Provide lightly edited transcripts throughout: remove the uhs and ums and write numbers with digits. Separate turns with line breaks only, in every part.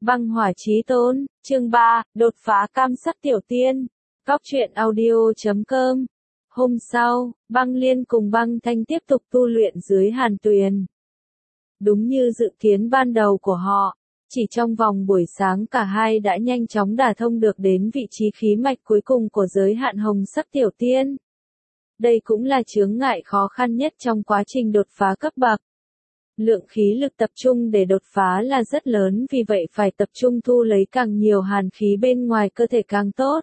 Băng hỏa chí tôn, chương 3, đột phá cam sắc tiểu tiên. Góc truyện audio.com. Hôm sau, Băng Liên cùng Băng Thanh tiếp tục tu luyện dưới hàn tuyền. Đúng như dự kiến ban đầu của họ, chỉ trong vòng buổi sáng cả hai đã nhanh chóng đả thông được đến vị trí khí mạch cuối cùng của giới hạn hồng sắc tiểu tiên. Đây cũng là chướng ngại khó khăn nhất trong quá trình đột phá cấp bậc. Lượng khí lực tập trung để đột phá là rất lớn, vì vậy phải tập trung thu lấy càng nhiều hàn khí bên ngoài cơ thể càng tốt.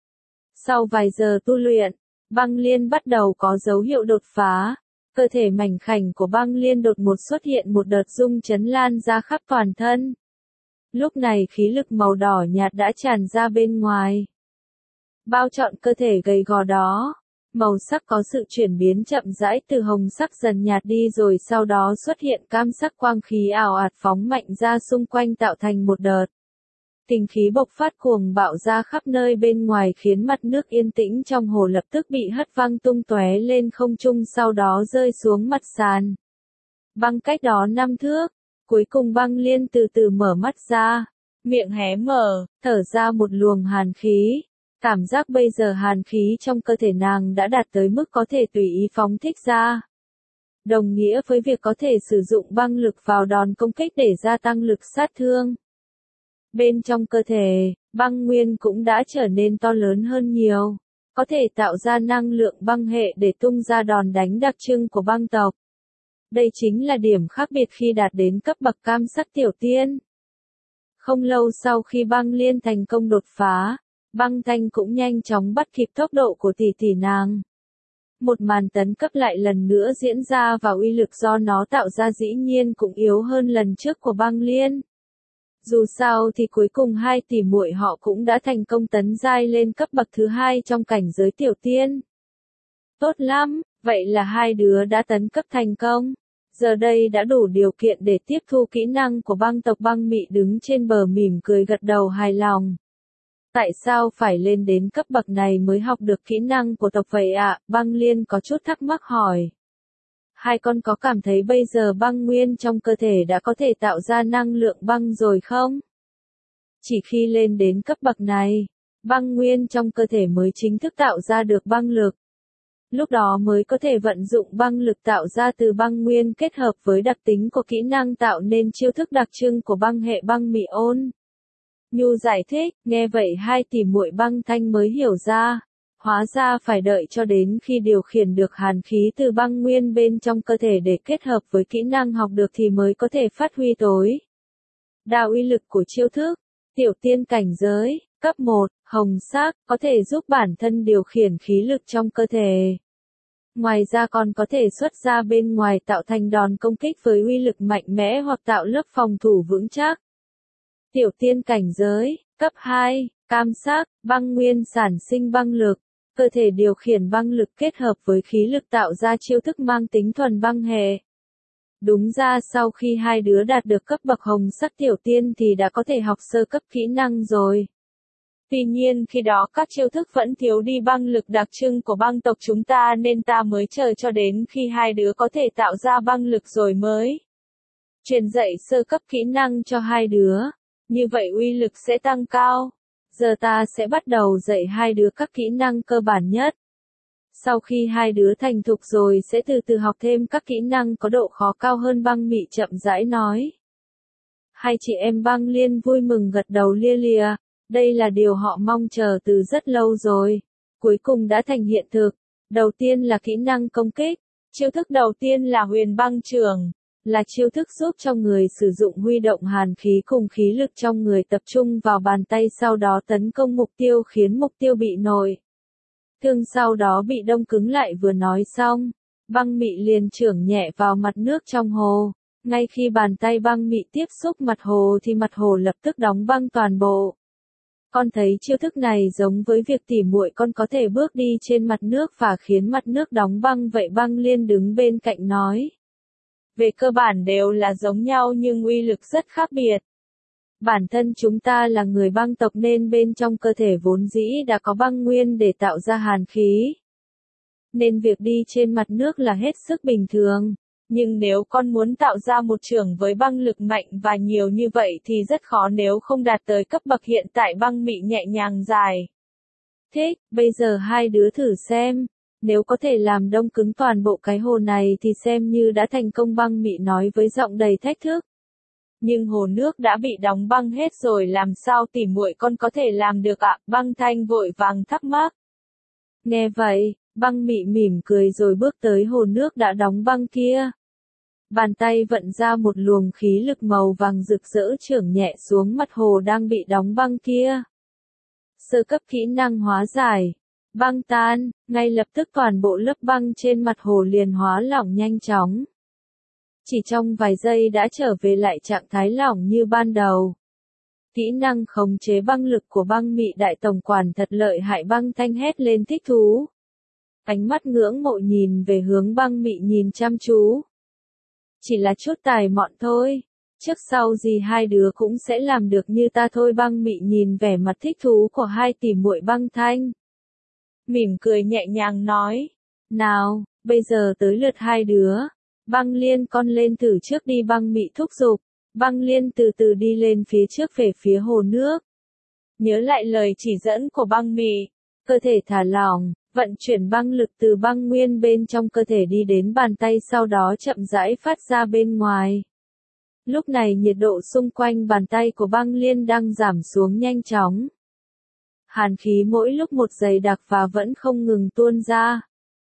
Sau vài giờ tu luyện, Băng Liên bắt đầu có dấu hiệu đột phá. Cơ thể mảnh khảnh của Băng Liên đột ngột xuất hiện một đợt rung chấn lan ra khắp toàn thân. Lúc này khí lực màu đỏ nhạt đã tràn ra bên ngoài, bao trọn cơ thể gầy gò đó. Màu sắc có sự chuyển biến chậm rãi, từ hồng sắc dần nhạt đi rồi sau đó xuất hiện cam sắc, quang khí ảo ạt phóng mạnh ra xung quanh tạo thành một đợt. Kình khí bộc phát cuồng bạo ra khắp nơi bên ngoài, khiến mặt nước yên tĩnh trong hồ lập tức bị hất văng tung tóe lên không trung, sau đó rơi xuống mặt sàn. Băng cách đó 5 thước, cuối cùng Băng Liên từ từ mở mắt ra, miệng hé mở, thở ra một luồng hàn khí. Cảm giác bây giờ hàn khí trong cơ thể nàng đã đạt tới mức có thể tùy ý phóng thích ra. Đồng nghĩa với việc có thể sử dụng băng lực vào đòn công kích để gia tăng lực sát thương. Bên trong cơ thể, băng nguyên cũng đã trở nên to lớn hơn nhiều, có thể tạo ra năng lượng băng hệ để tung ra đòn đánh đặc trưng của băng tộc. Đây chính là điểm khác biệt khi đạt đến cấp bậc cam sắc tiểu tiên. Không lâu sau khi Băng Liên thành công đột phá, Băng Thanh cũng nhanh chóng bắt kịp tốc độ của tỷ tỷ nàng. Một màn tấn cấp lại lần nữa diễn ra và uy lực do nó tạo ra dĩ nhiên cũng yếu hơn lần trước của Băng Liên. Dù sao thì cuối cùng hai tỷ muội họ cũng đã thành công tấn giai lên cấp bậc thứ 2 trong cảnh giới tiểu tiên. Tốt lắm, vậy là hai đứa đã tấn cấp thành công. Giờ đây đã đủ điều kiện để tiếp thu kỹ năng của băng tộc. Băng Mị đứng trên bờ mỉm cười gật đầu hài lòng. Tại sao phải lên đến cấp bậc này mới học được kỹ năng của tộc vậy ạ? Băng Liên có chút thắc mắc hỏi. Hai con có cảm thấy bây giờ băng nguyên trong cơ thể đã có thể tạo ra năng lượng băng rồi không? Chỉ khi lên đến cấp bậc này, băng nguyên trong cơ thể mới chính thức tạo ra được băng lực. Lúc đó mới có thể vận dụng băng lực tạo ra từ băng nguyên kết hợp với đặc tính của kỹ năng tạo nên chiêu thức đặc trưng của băng hệ. Băng Mị ôn nhu giải thích. Nghe vậy hai tỷ muội Băng Thanh mới hiểu ra. Hóa ra phải đợi cho đến khi điều khiển được hàn khí từ băng nguyên bên trong cơ thể để kết hợp với kỹ năng học được thì mới có thể phát huy tối đa uy lực của chiêu thức. Tiểu tiên cảnh giới, cấp 1, hồng sắc, có thể giúp bản thân điều khiển khí lực trong cơ thể. Ngoài ra còn có thể xuất ra bên ngoài tạo thành đòn công kích với uy lực mạnh mẽ hoặc tạo lớp phòng thủ vững chắc. Tiểu tiên cảnh giới, cấp 2, cam sắc, băng nguyên sản sinh băng lực. Cơ thể điều khiển băng lực kết hợp với khí lực tạo ra chiêu thức mang tính thuần băng hệ. Đúng ra sau khi hai đứa đạt được cấp bậc hồng sắc tiểu tiên thì đã có thể học sơ cấp kỹ năng rồi. Tuy nhiên khi đó các chiêu thức vẫn thiếu đi băng lực đặc trưng của băng tộc chúng ta, nên ta mới chờ cho đến khi hai đứa có thể tạo ra băng lực rồi mới truyền dạy sơ cấp kỹ năng cho hai đứa. Như vậy uy lực sẽ tăng cao. Giờ ta sẽ bắt đầu dạy hai đứa các kỹ năng cơ bản nhất. Sau khi hai đứa thành thục rồi sẽ từ từ học thêm các kỹ năng có độ khó cao hơn. Băng Mị chậm rãi nói. Hai chị em Băng Liên vui mừng gật đầu lia lịa. Đây là điều họ mong chờ từ rất lâu rồi. Cuối cùng đã thành hiện thực. Đầu tiên là kỹ năng công kích. Chiêu thức đầu tiên là Huyền Băng Chưởng. Là chiêu thức giúp cho người sử dụng huy động hàn khí cùng khí lực trong người tập trung vào bàn tay, sau đó tấn công mục tiêu khiến mục tiêu bị nội thương, sau đó bị đông cứng lại. Vừa nói xong, Băng Mị liền chưởng nhẹ vào mặt nước trong hồ. Ngay khi bàn tay Băng Mị tiếp xúc mặt hồ thì mặt hồ lập tức đóng băng toàn bộ. Con thấy chiêu thức này giống với việc tỉ muội con có thể bước đi trên mặt nước và khiến mặt nước đóng băng vậy? Băng Liên đứng bên cạnh nói. Về cơ bản đều là giống nhau nhưng uy lực rất khác biệt. Bản thân chúng ta là người băng tộc nên bên trong cơ thể vốn dĩ đã có băng nguyên để tạo ra hàn khí. Nên việc đi trên mặt nước là hết sức bình thường. Nhưng nếu con muốn tạo ra một chưởng với băng lực mạnh và nhiều như vậy thì rất khó nếu không đạt tới cấp bậc hiện tại. Băng mị nhẹ nhàng dài. Thích, bây giờ hai đứa thử xem. Nếu có thể làm đông cứng toàn bộ cái hồ này thì xem như đã thành công, băng mị nói với giọng đầy thách thức. Nhưng hồ nước đã bị đóng băng hết rồi, làm sao tỉ muội con có thể làm được ạ? Băng Thanh vội vàng thắc mắc. Nghe vậy, băng mị mỉm cười rồi bước tới hồ nước đã đóng băng kia. Bàn tay vận ra một luồng khí lực màu vàng rực rỡ chưởng nhẹ xuống mặt hồ đang bị đóng băng kia. Sơ cấp kỹ năng hóa giải. Băng tan, ngay lập tức toàn bộ lớp băng trên mặt hồ liền hóa lỏng nhanh chóng. Chỉ trong vài giây đã trở về lại trạng thái lỏng như ban đầu. Kỹ năng khống chế băng lực của băng mị đại tổng quản thật lợi hại, Băng Thanh hét lên thích thú. Ánh mắt ngưỡng mộ nhìn về hướng băng mị nhìn chăm chú. Chỉ là chút tài mọn thôi. Trước sau gì hai đứa cũng sẽ làm được như ta thôi. Băng mị nhìn vẻ mặt thích thú của hai tỷ muội Băng Thanh. Mỉm cười nhẹ nhàng nói. Nào, bây giờ tới lượt hai đứa. Băng Liên con lên thử trước đi, băng mị thúc giục. Băng Liên từ từ đi lên phía trước về phía hồ nước. Nhớ lại lời chỉ dẫn của băng mị. Cơ thể thả lỏng, vận chuyển băng lực từ băng nguyên bên trong cơ thể đi đến bàn tay, sau đó chậm rãi phát ra bên ngoài. Lúc này nhiệt độ xung quanh bàn tay của Băng Liên đang giảm xuống nhanh chóng. Hàn khí mỗi lúc một dày đặc và vẫn không ngừng tuôn ra.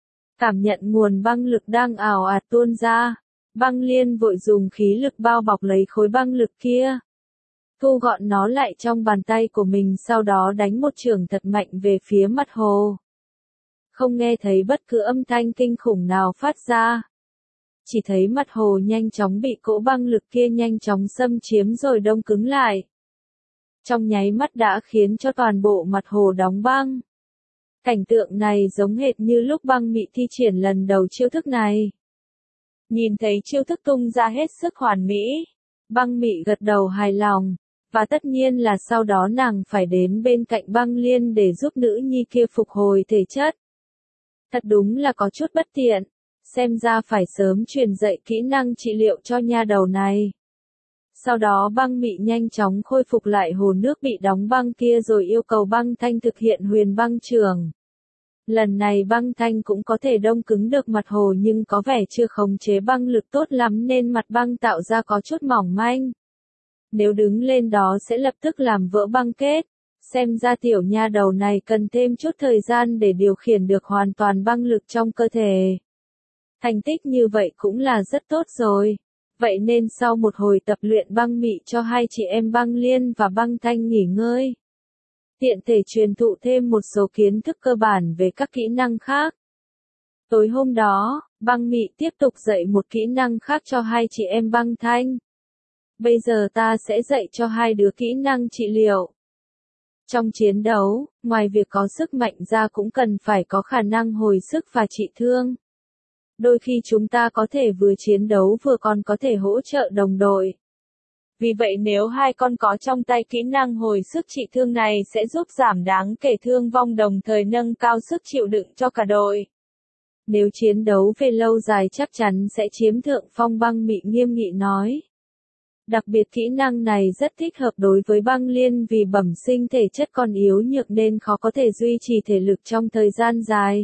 Cảm nhận nguồn băng lực đang ào ạt tuôn ra. Băng Liên vội dùng khí lực bao bọc lấy khối băng lực kia. Thu gọn nó lại trong bàn tay của mình, sau đó đánh một chưởng thật mạnh về phía mặt hồ. Không nghe thấy bất cứ âm thanh kinh khủng nào phát ra. Chỉ thấy mặt hồ nhanh chóng bị cỗ băng lực kia nhanh chóng xâm chiếm rồi đông cứng lại. Trong nháy mắt đã khiến cho toàn bộ mặt hồ đóng băng. Cảnh tượng này giống hệt như lúc băng mị thi triển lần đầu chiêu thức này. Nhìn thấy chiêu thức tung ra hết sức hoàn mỹ, băng mị gật đầu hài lòng, và tất nhiên là sau đó nàng phải đến bên cạnh Băng Liên để giúp nữ nhi kia phục hồi thể chất. Thật đúng là có chút bất tiện, xem ra phải sớm truyền dạy kỹ năng trị liệu cho nha đầu này. Sau đó băng mị nhanh chóng khôi phục lại hồ nước bị đóng băng kia rồi yêu cầu Băng Thanh thực hiện huyền băng chưởng. Lần này Băng Thanh cũng có thể đông cứng được mặt hồ, nhưng có vẻ chưa khống chế băng lực tốt lắm nên mặt băng tạo ra có chút mỏng manh. Nếu đứng lên đó sẽ lập tức làm vỡ băng kết. Xem ra tiểu nha đầu này cần thêm chút thời gian để điều khiển được hoàn toàn băng lực trong cơ thể. Thành tích như vậy cũng là rất tốt rồi. Vậy nên sau một hồi tập luyện, băng mị cho hai chị em Băng Liên và Băng Thanh nghỉ ngơi. Tiện thể truyền thụ thêm một số kiến thức cơ bản về các kỹ năng khác. Tối hôm đó, băng mị tiếp tục dạy một kỹ năng khác cho hai chị em Băng Thanh. Bây giờ ta sẽ dạy cho hai đứa kỹ năng trị liệu. Trong chiến đấu, ngoài việc có sức mạnh ra cũng cần phải có khả năng hồi sức và trị thương. Đôi khi chúng ta có thể vừa chiến đấu vừa còn có thể hỗ trợ đồng đội. Vì vậy nếu hai con có trong tay kỹ năng hồi sức trị thương này sẽ giúp giảm đáng kể thương vong, đồng thời nâng cao sức chịu đựng cho cả đội. Nếu chiến đấu về lâu dài chắc chắn sẽ chiếm thượng phong, Băng mị nghiêm nghị nói. Đặc biệt kỹ năng này rất thích hợp đối với Băng Liên vì bẩm sinh thể chất còn yếu nhược nên khó có thể duy trì thể lực trong thời gian dài.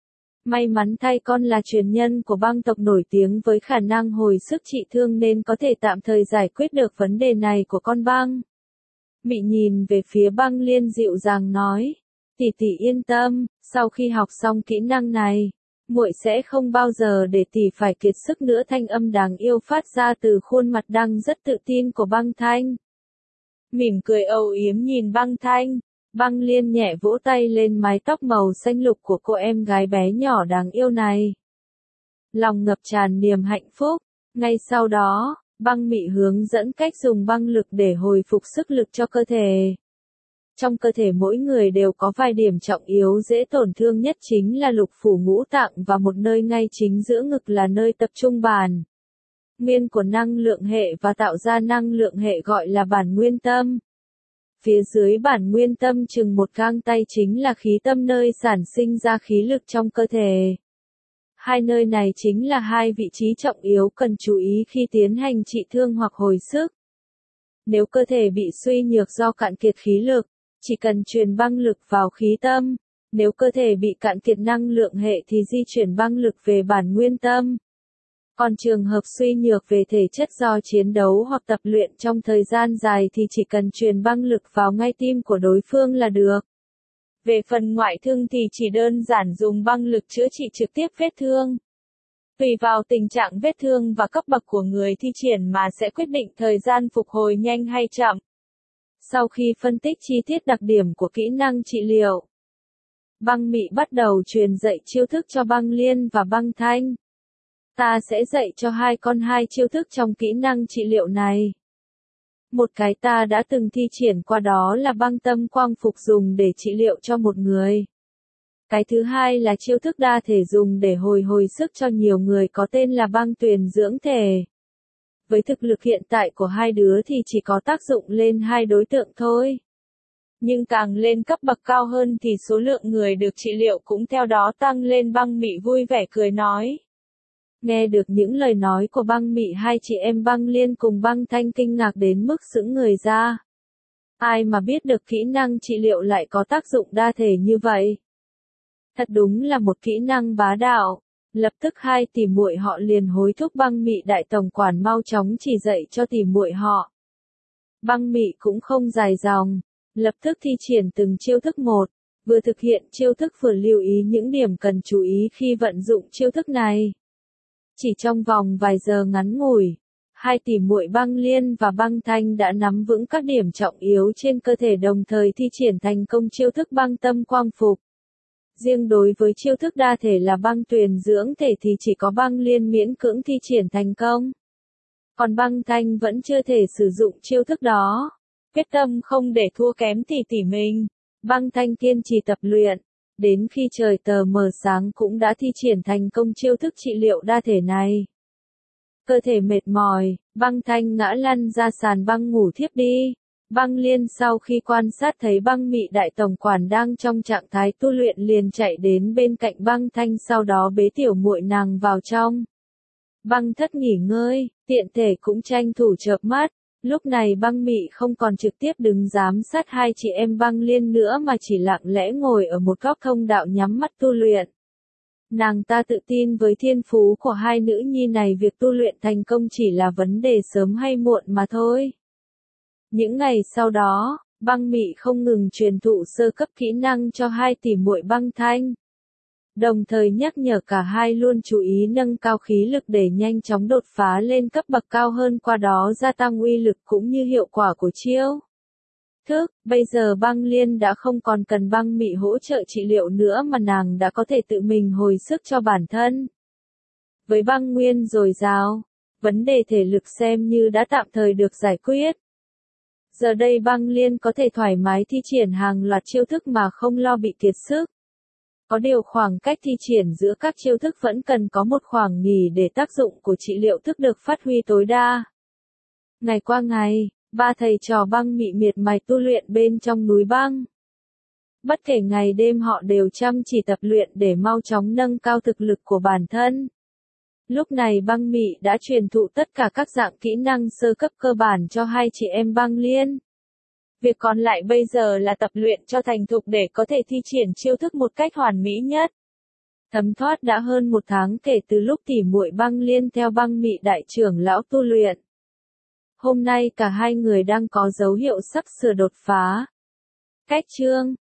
May mắn thay con là truyền nhân của băng tộc nổi tiếng với khả năng hồi sức trị thương nên có thể tạm thời giải quyết được vấn đề này của con băng. Mị nhìn về phía Băng Liên dịu dàng nói, tỷ tỷ yên tâm, sau khi học xong kỹ năng này, muội sẽ không bao giờ để tỷ phải kiệt sức nữa. Thanh âm đáng yêu phát ra từ khuôn mặt đang rất tự tin của Băng Thanh. Mỉm cười âu yếm nhìn Băng Thanh, Băng Liên nhẹ vỗ tay lên mái tóc màu xanh lục của cô em gái bé nhỏ đáng yêu này. Lòng ngập tràn niềm hạnh phúc. Ngay sau đó, băng mị hướng dẫn cách dùng băng lực để hồi phục sức lực cho cơ thể. Trong cơ thể mỗi người đều có vài điểm trọng yếu dễ tổn thương nhất, chính là lục phủ ngũ tạng và một nơi ngay chính giữa ngực là nơi tập trung bản nguyên của năng lượng hệ và tạo ra năng lượng hệ gọi là bản nguyên tâm. Phía dưới bản nguyên tâm chừng một gang tay chính là khí tâm, nơi sản sinh ra khí lực trong cơ thể. Hai nơi này chính là hai vị trí trọng yếu cần chú ý khi tiến hành trị thương hoặc hồi sức. Nếu cơ thể bị suy nhược do cạn kiệt khí lực, chỉ cần truyền băng lực vào khí tâm. Nếu cơ thể bị cạn kiệt năng lượng hệ thì di chuyển băng lực về bản nguyên tâm. Còn trường hợp suy nhược về thể chất do chiến đấu hoặc tập luyện trong thời gian dài thì chỉ cần truyền băng lực vào ngay tim của đối phương là được. Về phần ngoại thương thì chỉ đơn giản dùng băng lực chữa trị trực tiếp vết thương. Tùy vào tình trạng vết thương và cấp bậc của người thi triển mà sẽ quyết định thời gian phục hồi nhanh hay chậm. Sau khi phân tích chi tiết đặc điểm của kỹ năng trị liệu, Băng Mị bắt đầu truyền dạy chiêu thức cho Băng Liên và Băng Thanh. Ta sẽ dạy cho hai con hai chiêu thức trong kỹ năng trị liệu này. Một cái ta đã từng thi triển qua đó là băng tâm quang phục dùng để trị liệu cho một người. Cái thứ hai là chiêu thức đa thể dùng để hồi sức cho nhiều người có tên là băng tuyền dưỡng thể. Với thực lực hiện tại của hai đứa thì chỉ có tác dụng lên hai đối tượng thôi. Nhưng càng lên cấp bậc cao hơn thì số lượng người được trị liệu cũng theo đó tăng lên. Băng Mị vui vẻ cười nói. Nghe được những lời nói của Băng Mị, hai chị em Băng Liên cùng Băng Thanh kinh ngạc đến mức sững người ra. Ai mà biết được kỹ năng trị liệu lại có tác dụng đa thể như vậy. Thật đúng là một kỹ năng bá đạo. Lập tức hai tỷ muội họ liền hối thúc Băng Mị đại tổng quản mau chóng chỉ dạy cho tỷ muội họ. Băng Mị cũng không dài dòng, lập tức thi triển từng chiêu thức một, vừa thực hiện chiêu thức vừa lưu ý những điểm cần chú ý khi vận dụng chiêu thức này. Chỉ trong vòng vài giờ ngắn ngủi, hai tỷ muội Băng Liên và Băng Thanh đã nắm vững các điểm trọng yếu trên cơ thể đồng thời thi triển thành công chiêu thức băng tâm quang phục. Riêng đối với chiêu thức đa thể là băng tuyền dưỡng thể thì chỉ có Băng Liên miễn cưỡng thi triển thành công. Còn Băng Thanh vẫn chưa thể sử dụng chiêu thức đó. Quyết tâm không để thua kém tỷ tỷ mình, Băng Thanh kiên trì tập luyện. Đến khi trời tờ mờ sáng cũng đã thi triển thành công chiêu thức trị liệu đa thể này. Cơ thể mệt mỏi, Băng Thanh ngã lăn ra sàn băng ngủ thiếp đi. Băng Liên sau khi quan sát thấy Băng Mị đại tổng quản đang trong trạng thái tu luyện liền chạy đến bên cạnh Băng Thanh, sau đó bế tiểu muội nàng vào trong băng thất nghỉ ngơi, tiện thể cũng tranh thủ chợp mắt. Lúc này Băng Mị không còn trực tiếp đứng giám sát hai chị em Băng Liên nữa mà chỉ lặng lẽ ngồi ở một góc thông đạo nhắm mắt tu luyện. Nàng ta tự tin với thiên phú của hai nữ nhi này, việc tu luyện thành công chỉ là vấn đề sớm hay muộn mà thôi. Những ngày sau đó, Băng Mị không ngừng truyền thụ sơ cấp kỹ năng cho hai tỷ muội Băng Thanh. Đồng thời nhắc nhở cả hai luôn chú ý nâng cao khí lực để nhanh chóng đột phá lên cấp bậc cao hơn, qua đó gia tăng uy lực cũng như hiệu quả của chiêu thức. Bây giờ Băng Liên đã không còn cần Băng Mị hỗ trợ trị liệu nữa mà nàng đã có thể tự mình hồi sức cho bản thân. Với băng nguyên dồi dào, vấn đề thể lực xem như đã tạm thời được giải quyết. Giờ đây Băng Liên có thể thoải mái thi triển hàng loạt chiêu thức mà không lo bị kiệt sức. Có điều khoảng cách thi triển giữa các chiêu thức vẫn cần có một khoảng nghỉ để tác dụng của trị liệu thức được phát huy tối đa. Ngày qua ngày, ba thầy trò Băng Mị miệt mài tu luyện bên trong núi băng. Bất kể ngày đêm họ đều chăm chỉ tập luyện để mau chóng nâng cao thực lực của bản thân. Lúc này Băng Mị đã truyền thụ tất cả các dạng kỹ năng sơ cấp cơ bản cho hai chị em Băng Liên. Việc còn lại bây giờ là tập luyện cho thành thục để có thể thi triển chiêu thức một cách hoàn mỹ nhất. Thấm thoát đã hơn một tháng kể từ lúc tỷ muội Băng Liên theo Băng Mị đại trưởng lão tu luyện. Hôm nay cả hai người đang có dấu hiệu sắp sửa đột phá. Cách chương